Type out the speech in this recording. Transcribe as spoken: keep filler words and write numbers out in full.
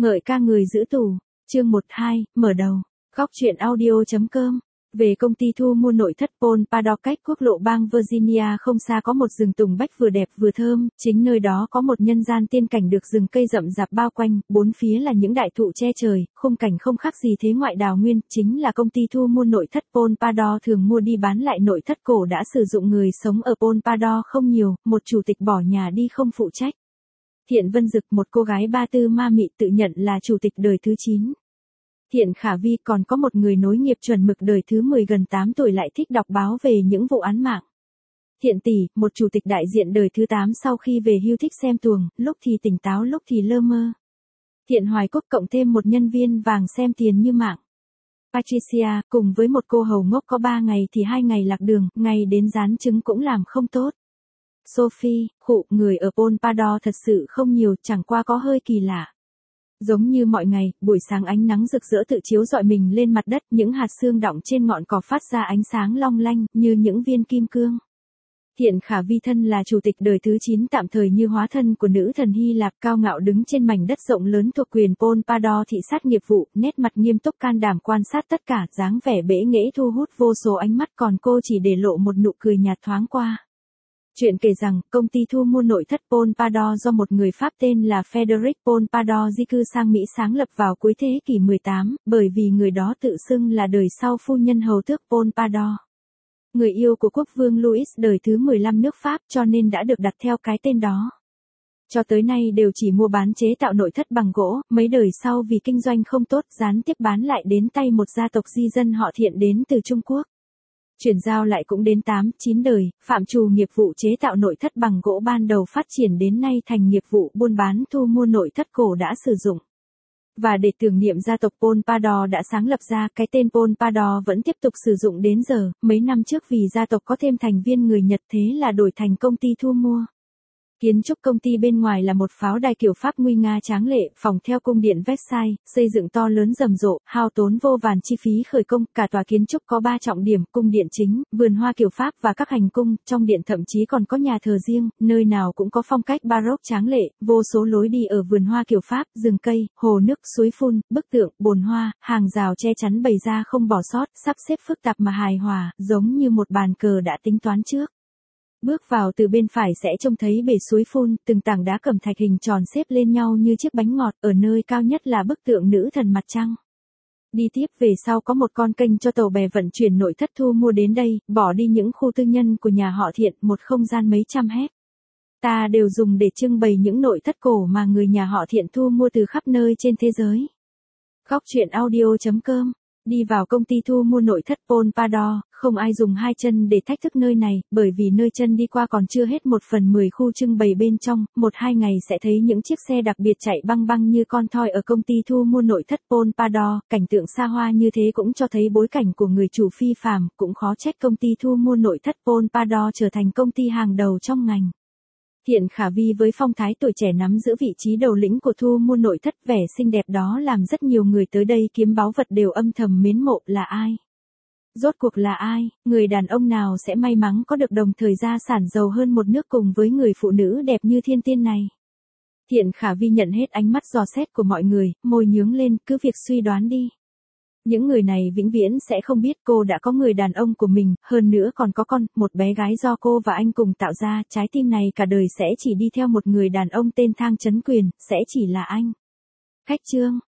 Ngợi ca người giữ tù, chương một hai, mở đầu. Góc truyện audio.com. Về công ty thu mua nội thất Paul Paddock cách quốc lộ bang Virginia không xa có một rừng tùng bách vừa đẹp vừa thơm, chính nơi đó có một nhân gian tiên cảnh được rừng cây rậm rạp bao quanh, bốn phía là những đại thụ che trời, khung cảnh không khác gì thế ngoại đào nguyên, chính là công ty thu mua nội thất Paul Paddock thường mua đi bán lại nội thất cổ đã sử dụng người sống ở Paul Paddock không nhiều, một chủ tịch bỏ nhà đi không phụ trách. Thiện Vân Dực, một cô gái ba tư ma mị tự nhận là chủ tịch đời thứ chín. Thiện Khả Vi còn có một người nối nghiệp chuẩn mực đời thứ mười gần tám tuổi lại thích đọc báo về những vụ án mạng. Thiện Tỷ, một chủ tịch đại diện đời thứ tám sau khi về hưu thích xem tuồng, lúc thì tỉnh táo lúc thì lơ mơ. Thiện Hoài Cúc cộng thêm một nhân viên vàng xem tiền như mạng. Patricia, cùng với một cô hầu ngốc có ba ngày thì hai ngày lạc đường, ngày đến dán trứng cũng làm không tốt. Sophie, khụ, người ở Paul Paddock thật sự không nhiều, chẳng qua có hơi kỳ lạ. Giống như mọi ngày, buổi sáng ánh nắng rực rỡ tự chiếu rọi mình lên mặt đất, những hạt sương đọng trên ngọn cỏ phát ra ánh sáng long lanh, như những viên kim cương. Thiện Khả Vi thân là chủ tịch đời thứ chín tạm thời như hóa thân của nữ thần Hy Lạp cao ngạo đứng trên mảnh đất rộng lớn thuộc quyền Paul Paddock thị sát nghiệp vụ, nét mặt nghiêm túc can đảm quan sát tất cả, dáng vẻ bẽ nghễ thu hút vô số ánh mắt còn cô chỉ để lộ một nụ cười nhạt thoáng qua. Chuyện kể rằng, công ty thu mua nội thất Paul Paddock do một người Pháp tên là Frederic Paul Paddock di cư sang Mỹ sáng lập vào cuối thế kỷ mười tám, bởi vì người đó tự xưng là đời sau phu nhân hầu tước Paul Paddock. Người yêu của quốc vương Louis đời thứ mười lăm nước Pháp cho nên đã được đặt theo cái tên đó. Cho tới nay đều chỉ mua bán chế tạo nội thất bằng gỗ, mấy đời sau vì kinh doanh không tốt gián tiếp bán lại đến tay một gia tộc di dân họ Thiện đến từ Trung Quốc. Chuyển giao lại cũng đến tám, chín đời, phạm trù nghiệp vụ chế tạo nội thất bằng gỗ ban đầu phát triển đến nay thành nghiệp vụ buôn bán thu mua nội thất cổ đã sử dụng. Và để tưởng niệm gia tộc Paul Paddock đã sáng lập ra, cái tên Paul Paddock vẫn tiếp tục sử dụng đến giờ, mấy năm trước vì gia tộc có thêm thành viên người Nhật thế là đổi thành công ty thu mua. Kiến trúc công ty bên ngoài là một pháo đài kiểu Pháp nguy nga tráng lệ, phòng theo cung điện Versailles, xây dựng to lớn rầm rộ, hao tốn vô vàn chi phí khởi công, cả tòa kiến trúc có ba trọng điểm, cung điện chính, vườn hoa kiểu Pháp và các hành cung, trong điện thậm chí còn có nhà thờ riêng, nơi nào cũng có phong cách Baroque tráng lệ, vô số lối đi ở vườn hoa kiểu Pháp, rừng cây, hồ nước, suối phun, bức tượng, bồn hoa, hàng rào che chắn bày ra không bỏ sót, sắp xếp phức tạp mà hài hòa, giống như một bàn cờ đã tính toán trước. Bước vào từ bên phải sẽ trông thấy bể suối phun, từng tảng đá cẩm thạch hình tròn xếp lên nhau như chiếc bánh ngọt, ở nơi cao nhất là bức tượng nữ thần mặt trăng. Đi tiếp về sau có một con kênh cho tàu bè vận chuyển nội thất thu mua đến đây, bỏ đi những khu tư nhân của nhà họ Thiện, một không gian mấy trăm héc ta đều dùng để trưng bày những nội thất cổ mà người nhà họ Thiện thu mua từ khắp nơi trên thế giới. Góc truyện audio.com. Đi vào công ty thu mua nội thất Paul Paddock, không ai dùng hai chân để thách thức nơi này, bởi vì nơi chân đi qua còn chưa hết một phần mười khu trưng bày bên trong, một hai ngày sẽ thấy những chiếc xe đặc biệt chạy băng băng như con thoi ở công ty thu mua nội thất Paul Paddock, cảnh tượng xa hoa như thế cũng cho thấy bối cảnh của người chủ phi phàm, cũng khó trách công ty thu mua nội thất Paul Paddock trở thành công ty hàng đầu trong ngành. Thiện Khả Vi với phong thái tuổi trẻ nắm giữ vị trí đầu lĩnh của thu mua nội thất, vẻ xinh đẹp đó làm rất nhiều người tới đây kiếm báu vật đều âm thầm mến mộ. Là ai? Rốt cuộc là ai? Người đàn ông nào sẽ may mắn có được đồng thời gia sản giàu hơn một nước cùng với người phụ nữ đẹp như thiên tiên này? Thiện Khả Vi nhận hết ánh mắt dò xét của mọi người, môi nhướng lên, cứ việc suy đoán đi. Những người này vĩnh viễn sẽ không biết cô đã có người đàn ông của mình, hơn nữa còn có con, một bé gái do cô và anh cùng tạo ra, trái tim này cả đời sẽ chỉ đi theo một người đàn ông tên Thang Chấn Quyền, sẽ chỉ là anh. Khách trương,